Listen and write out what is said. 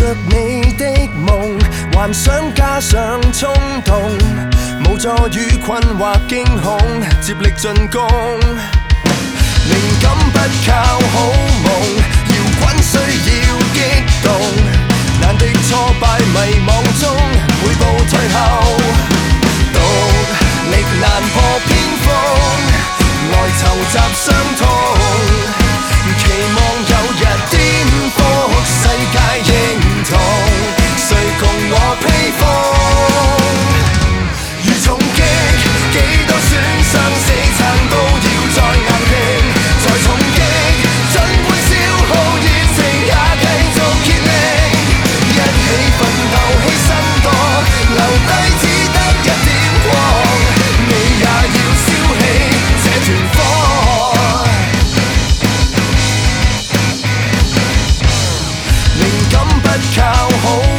着你的夢，幻想加上衝動，無助與困惑驚恐，接力進攻。靈感不靠好夢，搖滾需要激動，難敵挫敗迷惘中，每步退後，獨力難破偏鋒，來籌集傷痛，期望有日顛覆世界認同，誰共我披風？如重擊，幾多損傷死撐都要再硬拼，再重擊，儘管消耗熱情也繼續竭力，一起奮鬥犧牲多，留低只得一點光，你也要燒起這團火。靈感不靠好